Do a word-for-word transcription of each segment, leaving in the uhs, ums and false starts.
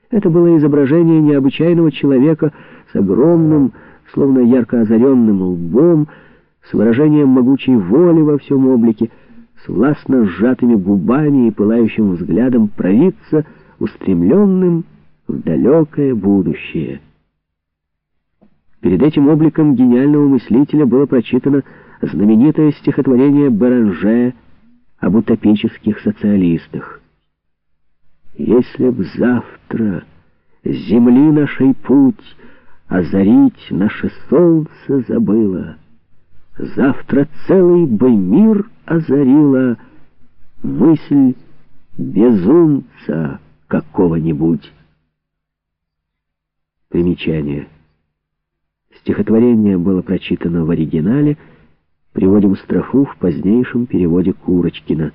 Это было изображение необычайного человека с огромным, словно ярко озаренным лбом, с выражением могучей воли во всем облике, с властно сжатыми губами и пылающим взглядом провидца, устремленным в далекое будущее. Перед этим обликом гениального мыслителя было прочитано знаменитое стихотворение Беранже об утопических социалистах. «Если б завтра с земли нашей путь озарить наше солнце забыло, завтра целый бы мир озарила мысль безумца какого-нибудь». Примечание. Стихотворение было прочитано в оригинале, приводим строфу в позднейшем переводе Курочкина.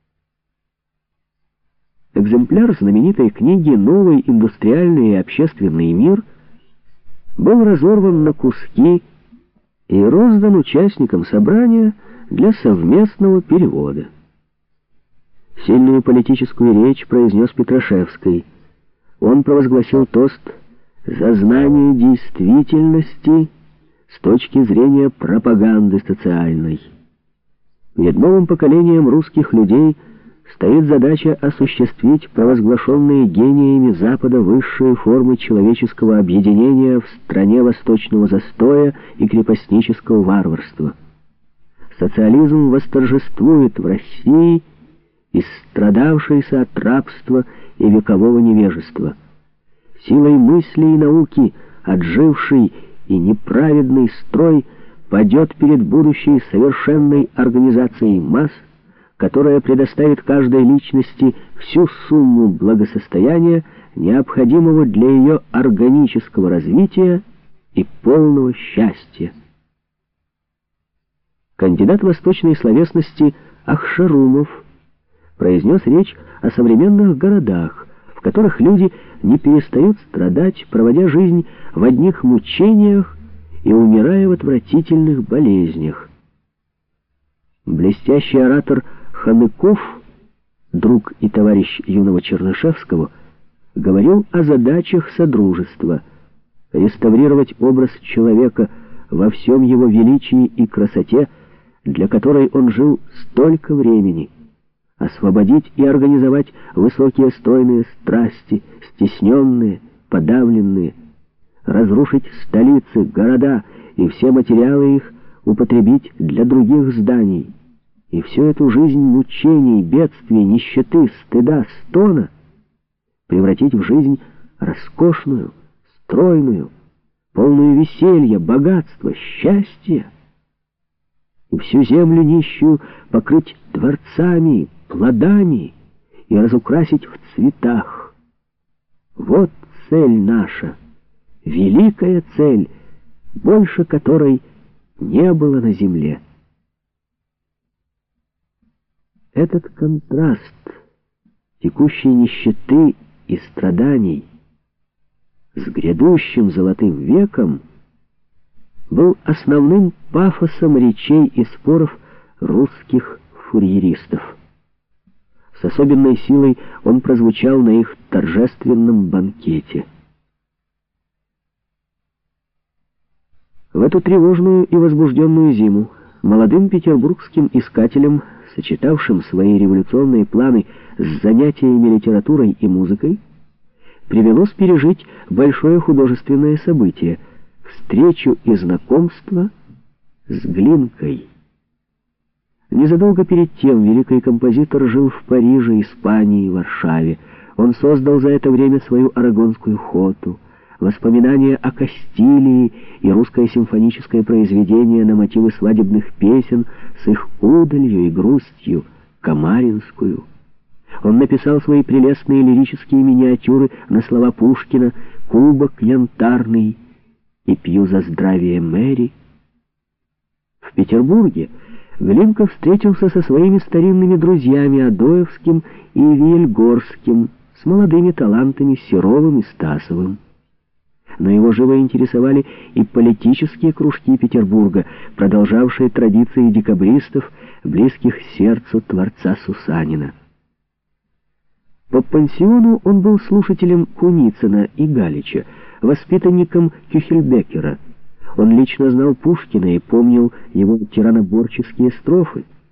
Экземпляр знаменитой книги «Новый индустриальный и общественный мир» был разорван на куски и роздан участникам собрания для совместного перевода. Сильную политическую речь произнес Петрашевский. Он провозгласил тост за знание действительности с точки зрения пропаганды социальной. Перед новым поколением русских людей стоит задача осуществить провозглашенные гениями Запада высшие формы человеческого объединения в стране восточного застоя и крепостнического варварства. Социализм восторжествует в России, истрадавшейся от рабства и векового невежества. Силой мысли и науки отживший и неправедный строй падет перед будущей совершенной организацией масс, которая предоставит каждой личности всю сумму благосостояния, необходимого для ее органического развития и полного счастья. Кандидат восточной словесности Ахшарумов произнес речь о современных городах, в которых люди не перестают страдать, проводя жизнь в одних мучениях и умирая в отвратительных болезнях. Блестящий оратор Ханыков, друг и товарищ юного Чернышевского, говорил о задачах Содружества: реставрировать образ человека во всем его величии и красоте, для которой он жил столько времени, освободить и организовать высокие стройные страсти, стесненные, подавленные, разрушить столицы, города и все материалы их употребить для других зданий, и всю эту жизнь мучений, бедствий, нищеты, стыда, стона превратить в жизнь роскошную, стройную, полную веселья, богатства, счастья, и всю землю нищую покрыть дворцами, плодами и разукрасить в цветах. Вот цель наша, великая цель, больше которой не было на земле. Этот контраст текущей нищеты и страданий с грядущим золотым веком был основным пафосом речей и споров русских фурьеристов. С особенной силой он прозвучал на их торжественном банкете. В эту тревожную и возбужденную зиму молодым петербургским искателям, сочетавшим свои революционные планы с занятиями литературой и музыкой, привелось пережить большое художественное событие — встречу и знакомство с Глинкой. Незадолго перед тем великий композитор жил в Париже, Испании, Варшаве. Он создал за это время свою арагонскую хоту, воспоминания о Кастилии и русское симфоническое произведение на мотивы свадебных песен с их удалью и грустью, Камаринскую. Он написал свои прелестные лирические миниатюры на слова Пушкина «Кубок янтарный» и «Пью за здравие Мэри». В Петербурге Глинка встретился со своими старинными друзьями Адоевским и Виельгорским, с молодыми талантами Серовым и Стасовым. Но его живо интересовали и политические кружки Петербурга, продолжавшие традиции декабристов, близких сердцу творца Сусанина. По пансиону он был слушателем Куницына и Галича, воспитанником Кюхельбекера. Он лично знал Пушкина и помнил его тираноборческие строфы.